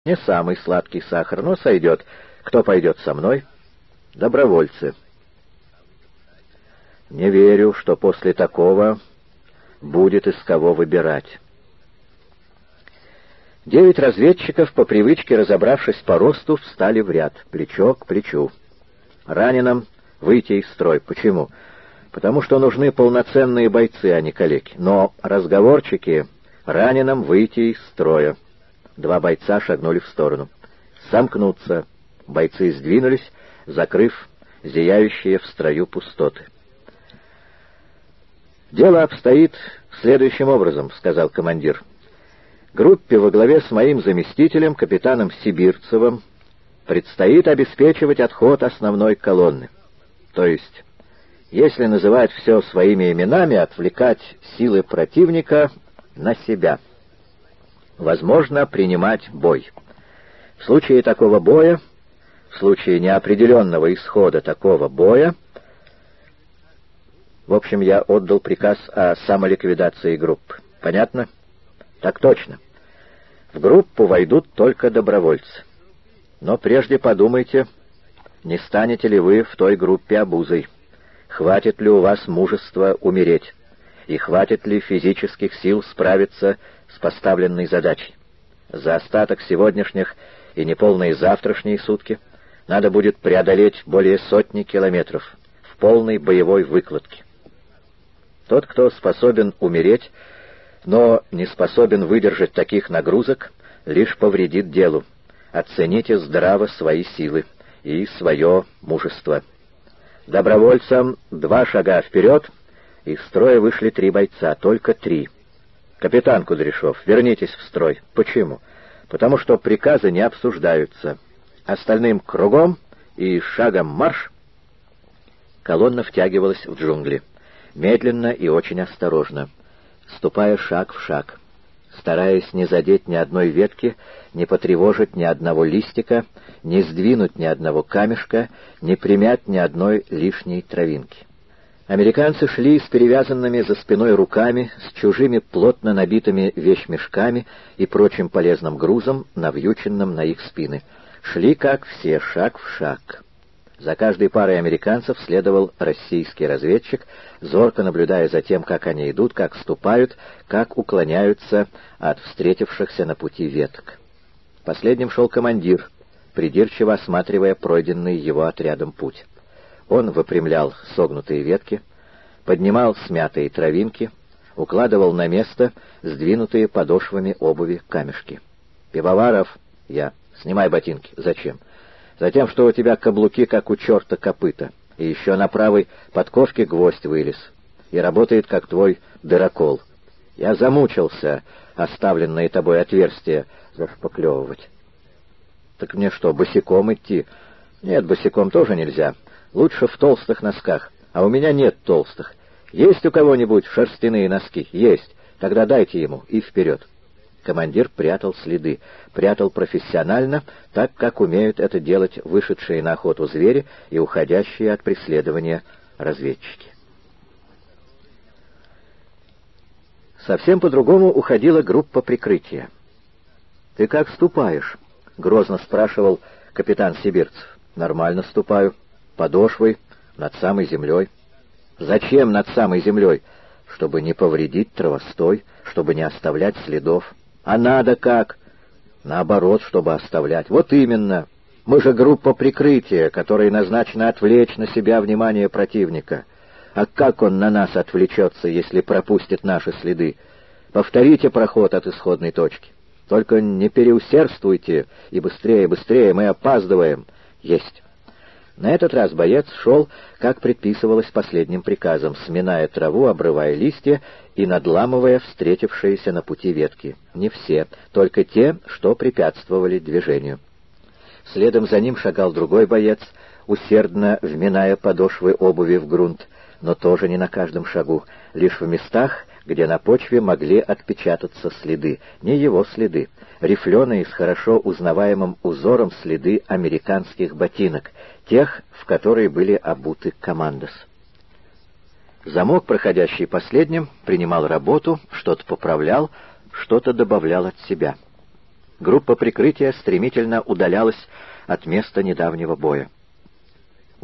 Не самый сладкий сахар, но сойдет. Кто пойдет со мной? Добровольцы. Не верю, что после такого будет из кого выбирать. 9 разведчиков, по привычке разобравшись по росту, встали в ряд, плечо к плечу. Раненым выйти из строя. Почему? Потому что нужны полноценные бойцы, а не калеки. Но разговорчики раненым выйти из строя. 2 бойца шагнули в сторону. Сомкнуться. Бойцы сдвинулись, закрыв зияющие в строю пустоты. «Дело обстоит следующим образом», — сказал командир. «Группе во главе с моим заместителем, капитаном Сибирцевым, предстоит обеспечивать отход основной колонны. То есть, если называть все своими именами, отвлекать силы противника на себя. Возможно, принимать бой. В случае такого боя, в случае неопределенного исхода такого боя, в общем, я отдал приказ о самоликвидации группы. Понятно? Так точно. В группу войдут только добровольцы. Но прежде подумайте, не станете ли вы в той группе обузой. Хватит ли у вас мужества умереть? И хватит ли физических сил справиться с поставленной задачей? За остаток сегодняшних и неполные завтрашние сутки надо будет преодолеть более 100 километров в полной боевой выкладке. Тот, кто способен умереть, но не способен выдержать таких нагрузок, лишь повредит делу. Оцените здраво свои силы и свое мужество. Добровольцам 2 шага вперед. Из строя вышли 3 бойца, только 3. «Капитан Кудряшов, вернитесь в строй». «Почему?» «Потому что приказы не обсуждаются. Остальным кругом и шагом марш». Колонна втягивалась в джунгли. Медленно и очень осторожно, ступая шаг в шаг, стараясь не задеть ни одной ветки, не потревожить ни одного листика, не сдвинуть ни одного камешка, не примять ни одной лишней травинки. Американцы шли с перевязанными за спиной руками, с чужими плотно набитыми вещмешками и прочим полезным грузом, навьюченным на их спины. Шли, как все, шаг в шаг. За каждой парой американцев следовал российский разведчик, зорко наблюдая за тем, как они идут, как ступают, как уклоняются от встретившихся на пути веток. Последним шел командир, придирчиво осматривая пройденный его отрядом путь. Он выпрямлял согнутые ветки, поднимал смятые травинки, укладывал на место сдвинутые подошвами обуви камешки. «Пивоваров, я. Снимай ботинки. Зачем?» «Затем, что у тебя каблуки, как у черта копыта, и еще на правой подковке гвоздь вылез, и работает, как твой дырокол. Я замучился оставленные тобой отверстия зашпаклевывать». «Так мне что, босиком идти?» «Нет, босиком тоже нельзя. Лучше в толстых носках. А у меня нет толстых. Есть у кого-нибудь шерстяные носки?» «Есть. Тогда дайте ему и вперед». Командир прятал следы. Прятал профессионально, так как умеют это делать вышедшие на охоту звери и уходящие от преследования разведчики. Совсем по-другому уходила группа прикрытия. «Ты как ступаешь?» — грозно спрашивал капитан Сибирцев. «Нормально ступаю. Подошвой, над самой землей». «Зачем над самой землей?» «Чтобы не повредить травостой, чтобы не оставлять следов». «А надо как?» «Наоборот, чтобы оставлять». «Вот именно. Мы же группа прикрытия, которая назначена отвлечь на себя внимание противника. А как он на нас отвлечется, если пропустит наши следы? Повторите проход от исходной точки. Только не переусердствуйте, и быстрее, быстрее, мы опаздываем». «Есть». На этот раз боец шел, как предписывалось последним приказом, сминая траву, обрывая листья и надламывая встретившиеся на пути ветки. Не все, только те, что препятствовали движению. Следом за ним шагал другой боец, усердно вминая подошвы обуви в грунт, но тоже не на каждом шагу, лишь в местах, где на почве могли отпечататься следы, не его следы, рифленые с хорошо узнаваемым узором следы американских ботинок, тех, в которые были обуты командос. Замок, проходящий последним, принимал работу, что-то поправлял, что-то добавлял от себя. Группа прикрытия стремительно удалялась от места недавнего боя.